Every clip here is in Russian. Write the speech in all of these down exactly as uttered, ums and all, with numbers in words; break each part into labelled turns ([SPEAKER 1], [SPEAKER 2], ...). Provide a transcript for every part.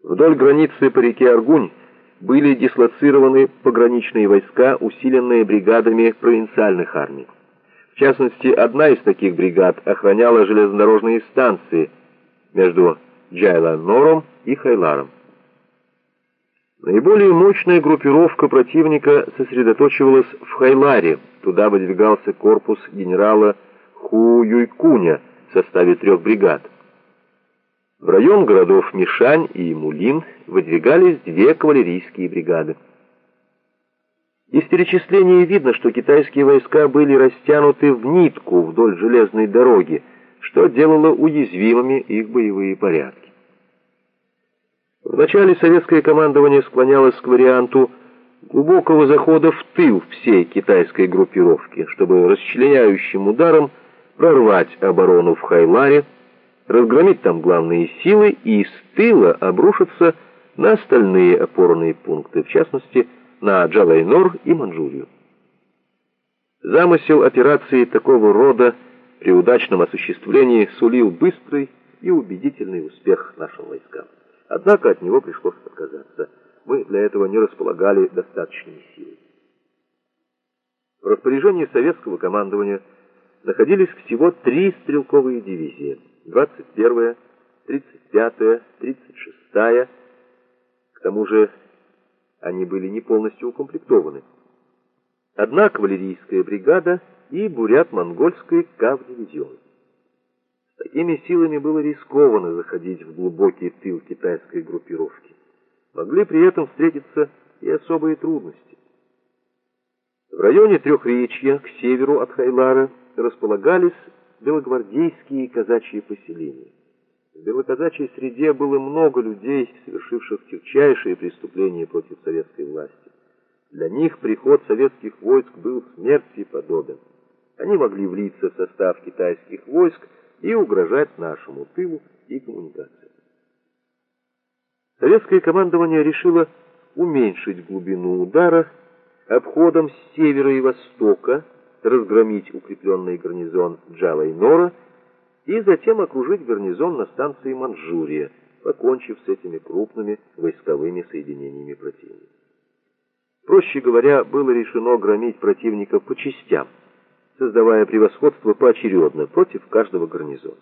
[SPEAKER 1] Вдоль границы по реке Аргунь были дислоцированы пограничные войска, усиленные бригадами провинциальных армий. В частности, одна из таких бригад охраняла железнодорожные станции между Джайлайнором и Хайларом. Наиболее мощная группировка противника сосредоточивалась в Хайларе. Туда выдвигался корпус генерала Ху Юйкуня в составе трех бригад. В район городов Мишань и Мулин выдвигались две кавалерийские бригады. Из перечисления видно, что китайские войска были растянуты в нитку вдоль железной дороги, что делало уязвимыми их боевые порядки. Вначале советское командование склонялось к варианту глубокого захода в тыл всей китайской группировки, чтобы расчленяющим ударом прорвать оборону в Хайларе, разгромить там главные силы и с тыла обрушиться на остальные опорные пункты, в частности, на Джалайнор и Манчжурию. Замысел операции такого рода при удачном осуществлении сулил быстрый и убедительный успех нашим войскам. Однако от него пришлось отказаться. Мы для этого не располагали достаточной силой. В распоряжении советского командования находились всего три стрелковые дивизии: двадцать первая, тридцать пятая, тридцать шестая. К тому же они были не полностью укомплектованы. Одна кавалерийская бригада и бурят-монгольский кавдивизион. С такими силами было рискованно заходить в глубокий тыл китайской группировки. Могли при этом встретиться и особые трудности. В районе Трехречья, к северу от Хайлара, располагались белогвардейские казачьи поселения. В белоказачьей среде было много людей, совершивших тягчайшие преступления против советской власти. Для них приход советских войск был смерти подобен. Они могли влиться в состав китайских войск и угрожать нашему тылу и коммуникациям. Советское командование решило уменьшить глубину удара, обходом с севера и востока разгромить укрепленный гарнизон Джалайнора и затем окружить гарнизон на станции Манчжурия, покончив с этими крупными войсковыми соединениями противника. Проще говоря, было решено громить противника по частям, создавая превосходство поочередно против каждого гарнизона.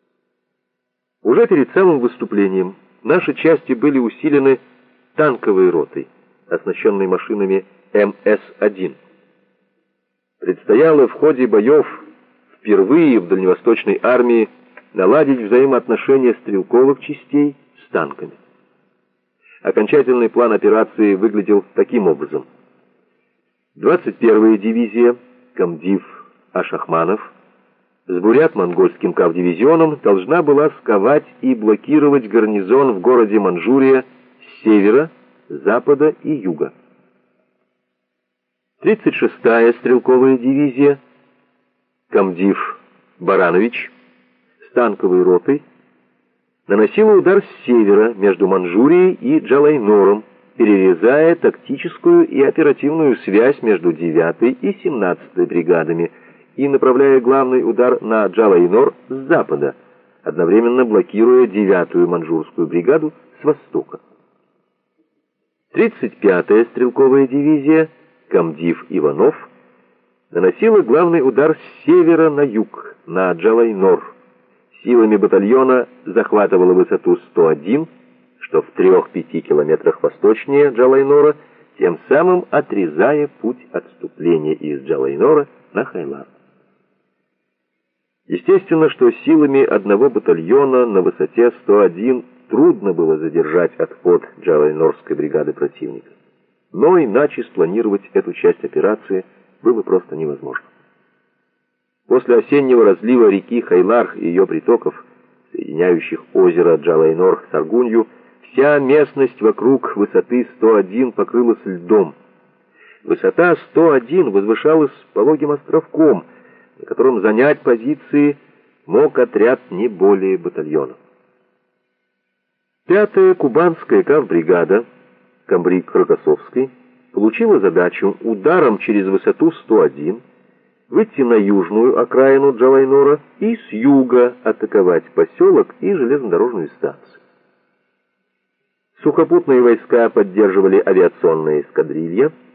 [SPEAKER 1] Уже перед самым выступлением наши части были усилены танковой ротой, оснащенной машинами эм эс один. Предстояло в ходе боев впервые в дальневосточной армии наладить взаимоотношения стрелковых частей с танками. Окончательный план операции выглядел таким образом. двадцать первая дивизия, комдив Ашахманов, с бурят-монгольским кавдивизионом должна была сковать и блокировать гарнизон в городе Манчжурия с севера, запада и юга. тридцать шестая стрелковая дивизия, комдив Баранович, с танковой ротой, наносила удар с севера между Манчжурией и Джалайнором, перерезая тактическую и оперативную связь между девятой и семнадцатой бригадами и направляя главный удар на Джалайнор с запада, одновременно блокируя девятую манчжурскую бригаду с востока. тридцать пятая стрелковая дивизия, комдив Иванов, наносила главный удар с севера на юг, на Джалайнор. Силами батальона захватывала высоту сто один, что в трёх-пяти километрах восточнее Джалайнора, тем самым отрезая путь отступления из Джалайнора на Хайлар. Естественно, что силами одного батальона на высоте сто один трудно было задержать отход Джалайнорской бригады противника. Но иначе спланировать эту часть операции было просто невозможно. После осеннего разлива реки Хайлар и ее притоков, соединяющих озеро Джалайнор с Аргунью, вся местность вокруг высоты сто один покрылась льдом. Высота сто один возвышалась пологим островком, на котором занять позиции мог отряд не более батальона. Пятая кубанская кавбригада, комбриг Рокоссовский, получила задачу ударом через высоту сто один выйти на южную окраину Джалайнора и с юга атаковать поселок и железнодорожную станцию. Сухопутные войска поддерживали авиационные эскадрилья.